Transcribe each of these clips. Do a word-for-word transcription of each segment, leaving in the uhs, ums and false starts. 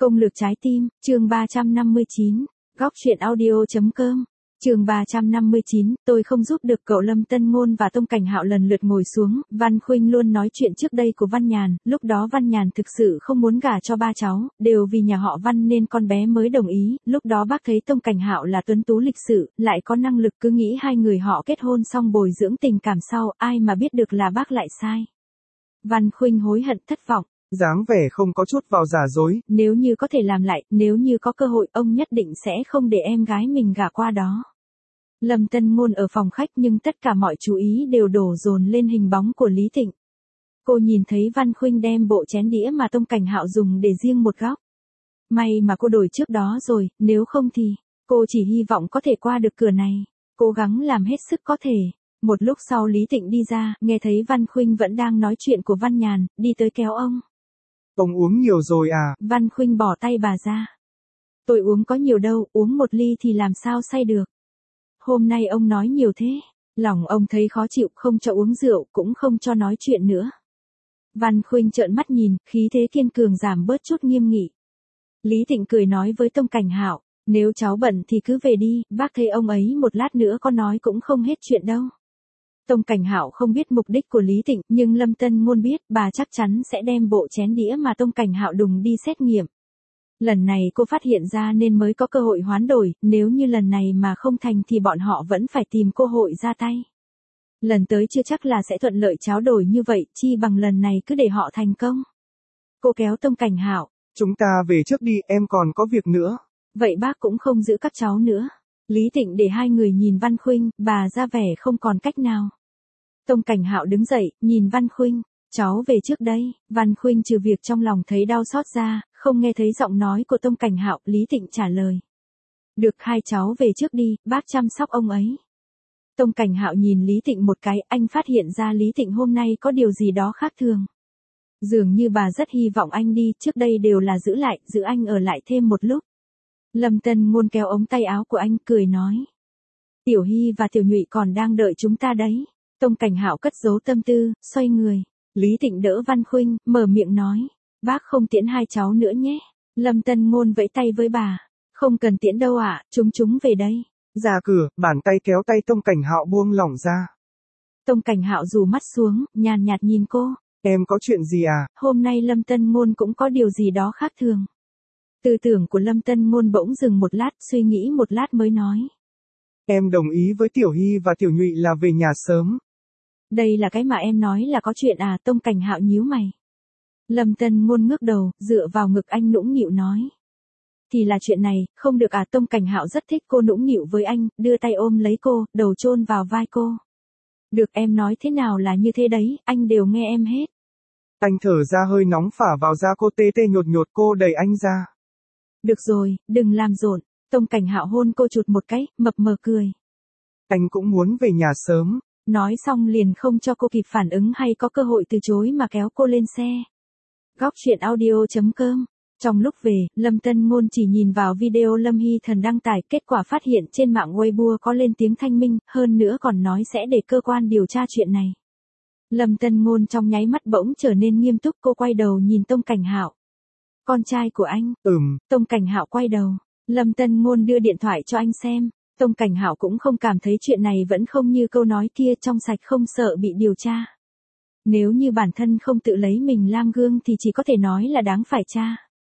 Công lược trái tim, chương ba trăm năm mươi chín, góc truyện audio.com. Chương ba trăm năm mươi chín, tôi không giúp được cậu. Lâm Tân Ngôn và Tông Cảnh Hạo lần lượt ngồi xuống, Văn Khuynh luôn nói chuyện trước đây của Văn Nhàn, lúc đó Văn Nhàn thực sự không muốn gả cho ba cháu, đều vì nhà họ Văn nên con bé mới đồng ý, lúc đó bác thấy Tông Cảnh Hạo là tuấn tú lịch sự, lại có năng lực, cứ nghĩ hai người họ kết hôn xong bồi dưỡng tình cảm sau, ai mà biết được là bác lại sai. Văn Khuynh hối hận thất vọng. Dáng vẻ không có chút vào giả dối. Nếu như có thể làm lại, nếu như có cơ hội, ông nhất định sẽ không để em gái mình gả qua đó. Lâm Tân Ngôn ở phòng khách nhưng tất cả mọi chú ý đều đổ dồn lên hình bóng của Lý Tịnh. Cô nhìn thấy Văn Khuynh đem bộ chén đĩa mà Tông Cảnh Hạo dùng để riêng một góc. May mà cô đổi trước đó rồi, nếu không thì, cô chỉ hy vọng có thể qua được cửa này. Cố gắng làm hết sức có thể. Một lúc sau Lý Tịnh đi ra, nghe thấy Văn Khuynh vẫn đang nói chuyện của Văn Nhàn, đi tới kéo ông. Ông uống nhiều rồi à? Văn Khuynh bỏ tay bà ra. Tôi uống có nhiều đâu, uống một ly thì làm sao say được. Hôm nay ông nói nhiều thế. Lòng ông thấy khó chịu, không cho uống rượu, cũng không cho nói chuyện nữa. Văn Khuynh trợn mắt nhìn, khí thế kiên cường giảm bớt chút nghiêm nghị. Lý Tịnh cười nói với Tông Cảnh Hạo, nếu cháu bận thì cứ về đi, bác thấy ông ấy một lát nữa có nói cũng không hết chuyện đâu. Tông Cảnh Hạo không biết mục đích của Lý Tịnh, nhưng Lâm Tân Ngôn biết, bà chắc chắn sẽ đem bộ chén đĩa mà Tông Cảnh Hạo đùng đi xét nghiệm. Lần này cô phát hiện ra nên mới có cơ hội hoán đổi, nếu như lần này mà không thành thì bọn họ vẫn phải tìm cơ hội ra tay. Lần tới chưa chắc là sẽ thuận lợi tráo đổi như vậy, chi bằng lần này cứ để họ thành công. Cô kéo Tông Cảnh Hạo. Chúng ta về trước đi, em còn có việc nữa. Vậy bác cũng không giữ các cháu nữa. Lý Tịnh để hai người nhìn Văn Khuynh, bà ra vẻ không còn cách nào. Tông Cảnh Hạo đứng dậy, nhìn Văn Khuynh, cháu về trước đây. Văn Khuynh trừ việc trong lòng thấy đau xót ra, không nghe thấy giọng nói của Tông Cảnh Hạo. Lý Tịnh trả lời. Được, hai cháu về trước đi, bác chăm sóc ông ấy. Tông Cảnh Hạo nhìn Lý Tịnh một cái, anh phát hiện ra Lý Tịnh hôm nay có điều gì đó khác thường. Dường như bà rất hy vọng anh đi, trước đây đều là giữ lại, giữ anh ở lại thêm một lúc. Lâm Tân Ngôn kéo ống tay áo của anh, cười nói. Tiểu Hy và Tiểu Nhụy còn đang đợi chúng ta đấy. Tông Cảnh Hạo cất giấu tâm tư, xoay người. Lý Tịnh đỡ Văn Khuynh, mở miệng nói. Bác không tiễn hai cháu nữa nhé. Lâm Tân Ngôn vẫy tay với bà. Không cần tiễn đâu ạ, chúng chúng về đây. Ra cửa, bàn tay kéo tay Tông Cảnh Hạo buông lỏng ra. Tông Cảnh Hạo rủ mắt xuống, nhàn nhạt nhìn cô. Em có chuyện gì à? Hôm nay Lâm Tân Ngôn cũng có điều gì đó khác thường. Tư tưởng của Lâm Tân Ngôn bỗng dừng một lát, suy nghĩ một lát mới nói. Em đồng ý với Tiểu Hy và Tiểu Nhụy là về nhà sớm. Đây là cái mà em nói là có chuyện à? Tông Cảnh Hạo nhíu mày. Lâm Tân Ngôn ngước đầu, dựa vào ngực anh nũng nịu nói. Thì là chuyện này, không được à? Tông Cảnh Hạo rất thích cô nũng nịu với anh, đưa tay ôm lấy cô, đầu chôn vào vai cô. Được, em nói thế nào là như thế đấy, anh đều nghe em hết. Anh thở ra hơi nóng phả vào da cô, tê tê nhột nhột, cô đẩy anh ra. Được rồi, đừng làm rộn. Tông Cảnh Hạo hôn cô chụt một cái, mập mờ cười. Anh cũng muốn về nhà sớm. Nói xong liền không cho cô kịp phản ứng hay có cơ hội từ chối mà kéo cô lên xe. Góc truyện audio.com. Trong lúc về, Lâm Tân Ngôn chỉ nhìn vào video Lâm Hy Thần đăng tải, kết quả phát hiện trên mạng Weibo có lên tiếng thanh minh, hơn nữa còn nói sẽ để cơ quan điều tra chuyện này. Lâm Tân Ngôn trong nháy mắt bỗng trở nên nghiêm túc, cô quay đầu nhìn Tông Cảnh Hạo. Con trai của anh. Ừm. Tông Cảnh Hạo quay đầu. Lâm Tân Ngôn đưa điện thoại cho anh xem. Tông Cảnh Hạo cũng không cảm thấy chuyện này vẫn không như câu nói kia, trong sạch không sợ bị điều tra. Nếu như bản thân không tự lấy mình làm gương thì chỉ có thể nói là đáng phải tra.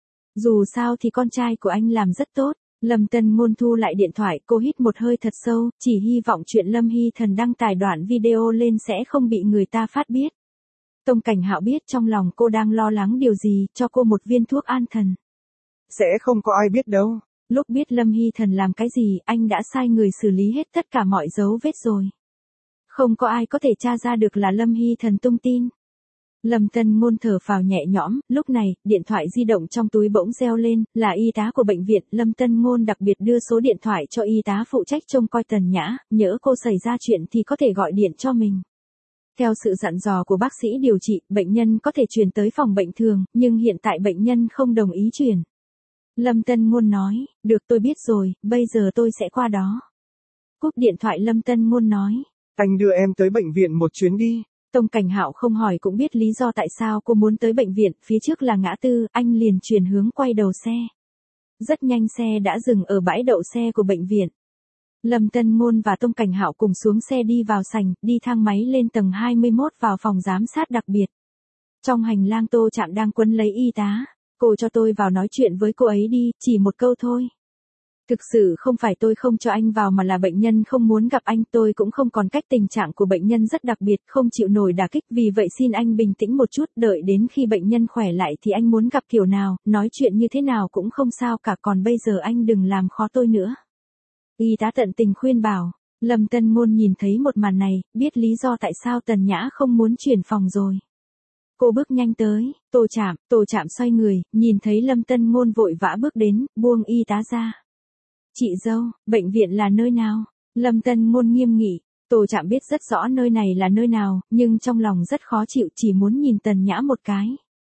Dù sao thì con trai của anh làm rất tốt. Lâm Tân Ngôn thu lại điện thoại, cô hít một hơi thật sâu, chỉ hy vọng chuyện Lâm Hy Thần đăng tải đoạn video lên sẽ không bị người ta phát biết. Tông Cảnh Hạo biết trong lòng cô đang lo lắng điều gì, cho cô một viên thuốc an thần. Sẽ không có ai biết đâu. Lúc biết Lâm Hy Thần làm cái gì, anh đã sai người xử lý hết tất cả mọi dấu vết rồi. Không có ai có thể tra ra được là Lâm Hy Thần tung tin. Lâm Tân Ngôn thở phào nhẹ nhõm, lúc này, điện thoại di động trong túi bỗng reo lên, là y tá của bệnh viện. Lâm Tân Ngôn đặc biệt đưa số điện thoại cho y tá phụ trách trông coi Tần Nhã, nhỡ cô xảy ra chuyện thì có thể gọi điện cho mình. Theo sự dặn dò của bác sĩ điều trị, bệnh nhân có thể chuyển tới phòng bệnh thường, nhưng hiện tại bệnh nhân không đồng ý chuyển. Lâm Tân Ngôn nói, được tôi biết rồi, bây giờ tôi sẽ qua đó. Cúp điện thoại Lâm Tân Ngôn nói. Anh đưa em tới bệnh viện một chuyến đi. Tông Cảnh Hạo không hỏi cũng biết lý do tại sao cô muốn tới bệnh viện, phía trước là ngã tư, anh liền chuyển hướng quay đầu xe. Rất nhanh xe đã dừng ở bãi đậu xe của bệnh viện. Lâm Tân Ngôn và Tông Cảnh Hạo cùng xuống xe đi vào sảnh, đi thang máy lên tầng hai mươi mốt vào phòng giám sát đặc biệt. Trong hành lang Tô Trạm đang quấn lấy y tá. Cô cho tôi vào nói chuyện với cô ấy đi, chỉ một câu thôi. Thực sự không phải tôi không cho anh vào mà là bệnh nhân không muốn gặp anh, tôi cũng không còn cách, tình trạng của bệnh nhân rất đặc biệt, không chịu nổi đả kích, vì vậy xin anh bình tĩnh một chút, đợi đến khi bệnh nhân khỏe lại thì anh muốn gặp kiểu nào, nói chuyện như thế nào cũng không sao cả, còn bây giờ anh đừng làm khó tôi nữa. Y tá tận tình khuyên bảo. Lâm Tân Ngôn nhìn thấy một màn này, biết lý do tại sao Tần Nhã không muốn chuyển phòng rồi. Cô bước nhanh tới, Tô Trạm, Tô Trạm xoay người, nhìn thấy Lâm Tân Ngôn vội vã bước đến, buông y tá ra. Chị dâu, bệnh viện là nơi nào? Lâm Tân Ngôn nghiêm nghị. Tô Trạm biết rất rõ nơi này là nơi nào, nhưng trong lòng rất khó chịu, chỉ muốn nhìn Tần Nhã một cái.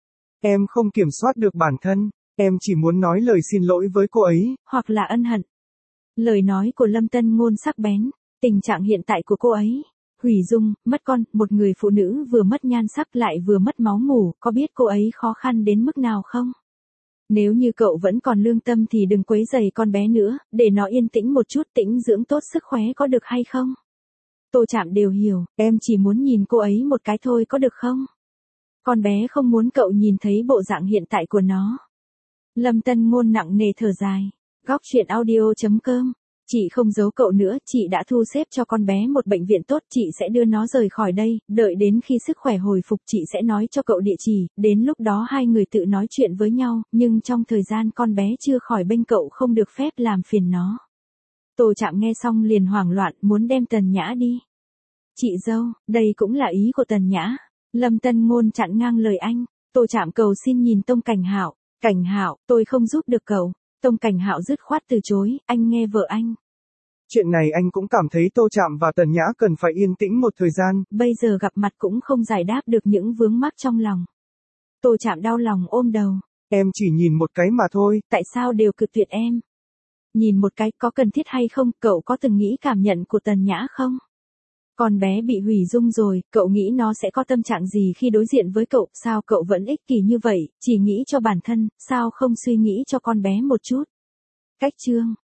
Em không kiểm soát được bản thân, em chỉ muốn nói lời xin lỗi với cô ấy. Hoặc là ân hận. Lời nói của Lâm Tân Ngôn sắc bén, tình trạng hiện tại của cô ấy. Hủy dung, mất con, một người phụ nữ vừa mất nhan sắc lại vừa mất máu mủ, có biết cô ấy khó khăn đến mức nào không? Nếu như cậu vẫn còn lương tâm thì đừng quấy rầy con bé nữa, để nó yên tĩnh một chút, tĩnh dưỡng tốt sức khỏe có được hay không? Tô Trạm đều hiểu, em chỉ muốn nhìn cô ấy một cái thôi có được không? Con bé không muốn cậu nhìn thấy bộ dạng hiện tại của nó. Lâm Tân Ngôn nặng nề thở dài. Góc truyện audio chấm com. Chị không giấu cậu nữa, chị đã thu xếp cho con bé một bệnh viện tốt, chị sẽ đưa nó rời khỏi đây, đợi đến khi sức khỏe hồi phục chị sẽ nói cho cậu địa chỉ, đến lúc đó hai người tự nói chuyện với nhau, nhưng trong thời gian con bé chưa khỏi bên cậu không được phép làm phiền nó. Tô Trạm nghe xong liền hoảng loạn, muốn đem Tần Nhã đi. Chị dâu, đây cũng là ý của Tần Nhã. Lâm Tân Ngôn chặn ngang lời anh. Tô Trạm cầu xin nhìn Tông Cảnh Hạo. Cảnh Hạo, tôi không giúp được cậu. Tông Cảnh Hạo dứt khoát từ chối, anh nghe vợ anh. Chuyện này anh cũng cảm thấy Tô Trạm và Tần Nhã cần phải yên tĩnh một thời gian. Bây giờ gặp mặt cũng không giải đáp được những vướng mắc trong lòng. Tô Trạm đau lòng ôm đầu. Em chỉ nhìn một cái mà thôi. Tại sao đều cự tuyệt em? Nhìn một cái có cần thiết hay không, cậu có từng nghĩ cảm nhận của Tần Nhã không? Con bé bị hủy dung rồi, cậu nghĩ nó sẽ có tâm trạng gì khi đối diện với cậu, sao cậu vẫn ích kỷ như vậy, chỉ nghĩ cho bản thân, sao không suy nghĩ cho con bé một chút? Cách chương